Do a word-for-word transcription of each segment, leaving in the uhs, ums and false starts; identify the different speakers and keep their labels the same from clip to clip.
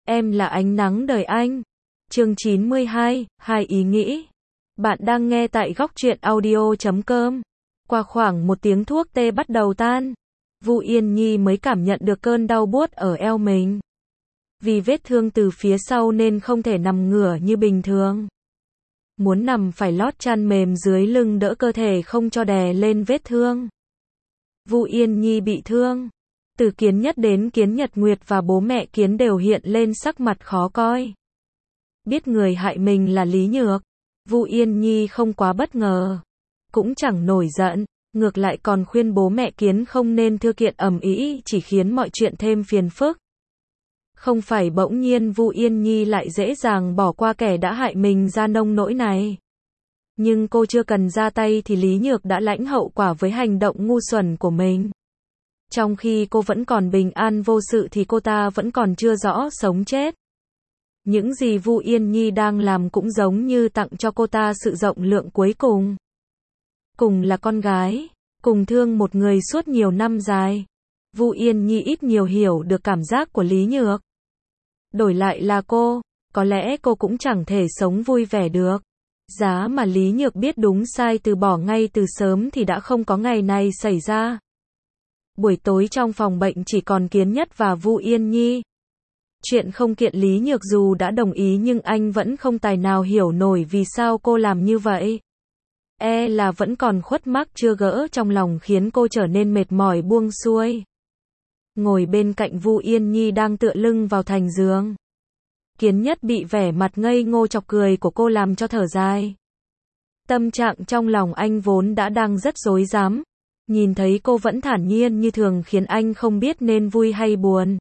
Speaker 1: Em là ánh nắng đời anh. Chương chín mươi hai, hai ý nghĩ. Bạn đang nghe tại góc truyện audio chấm com. Qua khoảng một tiếng thuốc tê bắt đầu tan, Vu Yên Nhi mới cảm nhận được cơn đau buốt ở eo mình. Vì vết thương từ phía sau nên không thể nằm ngửa như bình thường. Muốn nằm phải lót chăn mềm dưới lưng đỡ cơ thể không cho đè lên vết thương. Vu Yên Nhi bị thương. Từ Kiến Nhất đến Kiến Nhật Nguyệt và bố mẹ Kiến đều hiện lên sắc mặt khó coi. Biết người hại mình là Lý Nhược, Vu Yên Nhi không quá bất ngờ, cũng chẳng nổi giận, ngược lại còn khuyên bố mẹ Kiến không nên thư kiện ầm ĩ, chỉ khiến mọi chuyện thêm phiền phức. Không phải bỗng nhiên Vu Yên Nhi lại dễ dàng bỏ qua kẻ đã hại mình ra nông nỗi này. Nhưng cô chưa cần ra tay thì Lý Nhược đã lãnh hậu quả với hành động ngu xuẩn của mình. Trong khi cô vẫn còn bình an vô sự thì cô ta vẫn còn chưa rõ sống chết. Những gì Vu Yên Nhi đang làm cũng giống như tặng cho cô ta sự rộng lượng cuối cùng. Cùng là con gái, cùng thương một người suốt nhiều năm dài, Vu Yên Nhi ít nhiều hiểu được cảm giác của Lý Nhược. Đổi lại là cô, có lẽ cô cũng chẳng thể sống vui vẻ được. Giá mà Lý Nhược biết đúng sai từ bỏ ngay từ sớm thì đã không có ngày này xảy ra. Buổi tối trong phòng bệnh chỉ còn Kiến Nhất và Vu Yên Nhi. Chuyện không kiện Lý Nhược dù đã đồng ý nhưng anh vẫn không tài nào hiểu nổi vì sao cô làm như vậy. E là vẫn còn khuất mắc chưa gỡ trong lòng khiến cô trở nên mệt mỏi buông xuôi. Ngồi bên cạnh Vu Yên Nhi đang tựa lưng vào thành giường. Kiến Nhất bị vẻ mặt ngây ngô chọc cười của cô làm cho thở dài. Tâm trạng trong lòng anh vốn đã đang rất rối rắm. Nhìn thấy cô vẫn thản nhiên như thường khiến anh không biết nên vui hay buồn.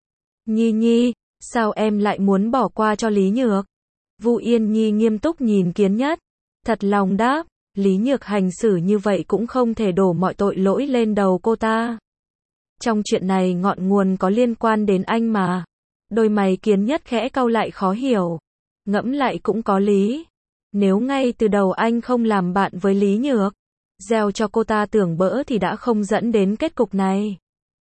Speaker 1: Nhi Nhi, sao em lại muốn bỏ qua cho Lý Nhược? Vu Yên Nhi nghiêm túc nhìn Kiến Nhất. Thật lòng đáp, Lý Nhược hành xử như vậy cũng không thể đổ mọi tội lỗi lên đầu cô ta. Trong chuyện này ngọn nguồn có liên quan đến anh mà. Đôi mày Kiến Nhất khẽ cau lại khó hiểu. Ngẫm lại cũng có lý. Nếu ngay từ đầu anh không làm bạn với Lý Nhược, gieo cho cô ta tưởng bỡ thì đã không dẫn đến kết cục này.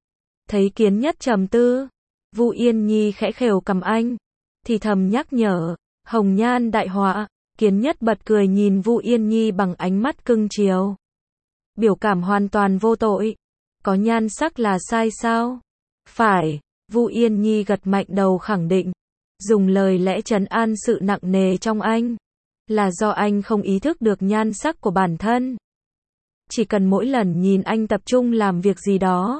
Speaker 1: Thấy Kiến Nhất trầm tư, Vu Yên Nhi khẽ khều cầm anh, thì thầm nhắc nhở, hồng nhan đại họa. Kiến Nhất bật cười nhìn Vu Yên Nhi bằng ánh mắt cưng chiều. Biểu cảm hoàn toàn vô tội. Có nhan sắc là sai sao? Phải, Vu Yên Nhi gật mạnh đầu khẳng định, dùng lời lẽ trấn an sự nặng nề trong anh. Là do anh không ý thức được nhan sắc của bản thân. Chỉ cần mỗi lần nhìn anh tập trung làm việc gì đó,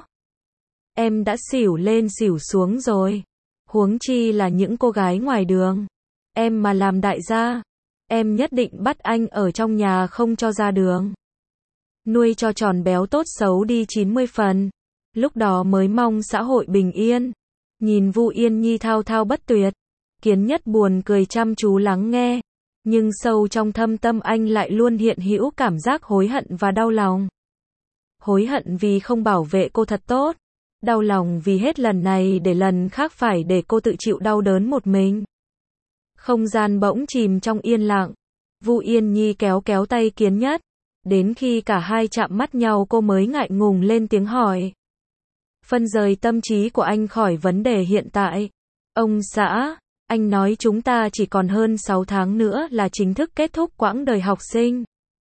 Speaker 1: em đã xỉu lên xỉu xuống rồi. Huống chi là những cô gái ngoài đường. Em mà làm đại gia, em nhất định bắt anh ở trong nhà không cho ra đường. Nuôi cho tròn béo tốt xấu đi chín mươi phần. Lúc đó mới mong xã hội bình yên. Nhìn Vu Yên Nhi thao thao bất tuyệt, Kiến Nhất buồn cười chăm chú lắng nghe. Nhưng sâu trong thâm tâm anh lại luôn hiện hữu cảm giác hối hận và đau lòng. Hối hận vì không bảo vệ cô thật tốt. Đau lòng vì hết lần này để lần khác phải để cô tự chịu đau đớn một mình. Không gian bỗng chìm trong yên lặng. Vu Yên Nhi kéo kéo tay Kiến Nhất. Đến khi cả hai chạm mắt nhau cô mới ngại ngùng lên tiếng hỏi. Phân rời tâm trí của anh khỏi vấn đề hiện tại. Ông xã, anh nói chúng ta chỉ còn hơn sáu tháng nữa là chính thức kết thúc quãng đời học sinh.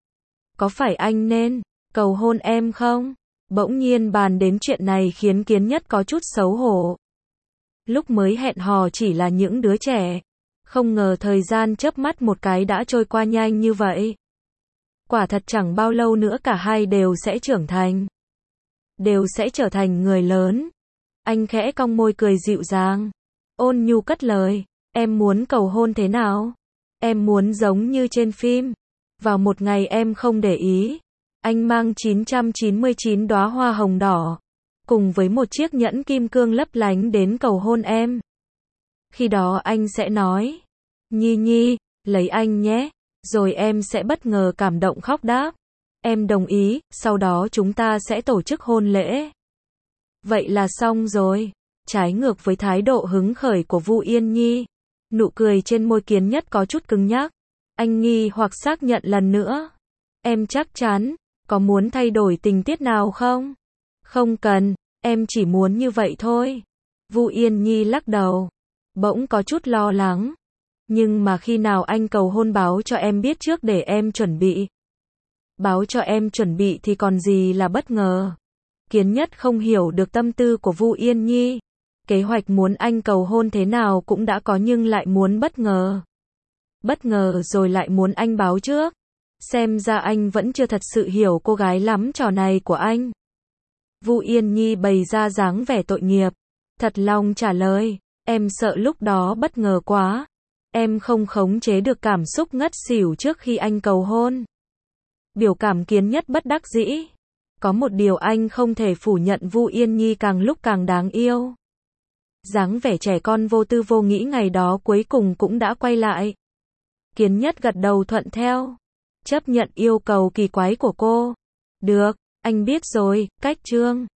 Speaker 1: Có phải anh nên cầu hôn em không? Bỗng nhiên bàn đến chuyện này khiến Kiến Nhất có chút xấu hổ. Lúc mới hẹn hò chỉ là những đứa trẻ. Không ngờ thời gian chớp mắt một cái đã trôi qua nhanh như vậy. Quả thật chẳng bao lâu nữa cả hai đều sẽ trưởng thành. Đều sẽ trở thành người lớn. Anh khẽ cong môi cười dịu dàng. Ôn nhu cất lời. Em muốn cầu hôn thế nào? Em muốn giống như trên phim. Vào một ngày em không để ý, anh mang chín trăm chín mươi chín đóa hoa hồng đỏ, cùng với một chiếc nhẫn kim cương lấp lánh đến cầu hôn em. Khi đó anh sẽ nói, Nhi Nhi, lấy anh nhé. Rồi em sẽ bất ngờ cảm động khóc đáp. Em đồng ý, sau đó chúng ta sẽ tổ chức hôn lễ. Vậy là xong rồi. Trái ngược với thái độ hứng khởi của Vu Yên Nhi, nụ cười trên môi Kiến Nhất có chút cứng nhắc. Anh nghi hoặc xác nhận lần nữa. Em chắc chắn, có muốn thay đổi tình tiết nào không? Không cần, em chỉ muốn như vậy thôi. Vu Yên Nhi lắc đầu. bỗng có chút lo lắng. Nhưng mà khi nào anh cầu hôn báo cho em biết trước để em chuẩn bị. Báo cho em chuẩn bị thì còn gì là bất ngờ. Kiến Nhất không hiểu được tâm tư của Vu Yên Nhi. Kế hoạch muốn anh cầu hôn thế nào cũng đã có nhưng lại muốn bất ngờ. Bất ngờ rồi lại muốn anh báo trước. Xem ra anh vẫn chưa thật sự hiểu cô gái lắm trò này của anh. Vu Yên Nhi bày ra dáng vẻ tội nghiệp. Thật lòng trả lời, em sợ lúc đó bất ngờ quá. Em không khống chế được cảm xúc ngất xỉu trước khi anh cầu hôn. Biểu cảm Kiến Nhất bất đắc dĩ. Có một điều anh không thể phủ nhận, Vu Yên Nhi càng lúc càng đáng yêu. Dáng vẻ trẻ con vô tư vô nghĩ ngày đó cuối cùng cũng đã quay lại. Kiến Nhất gật đầu thuận theo. Chấp nhận yêu cầu kỳ quái của cô. Được, anh biết rồi, cách Trương.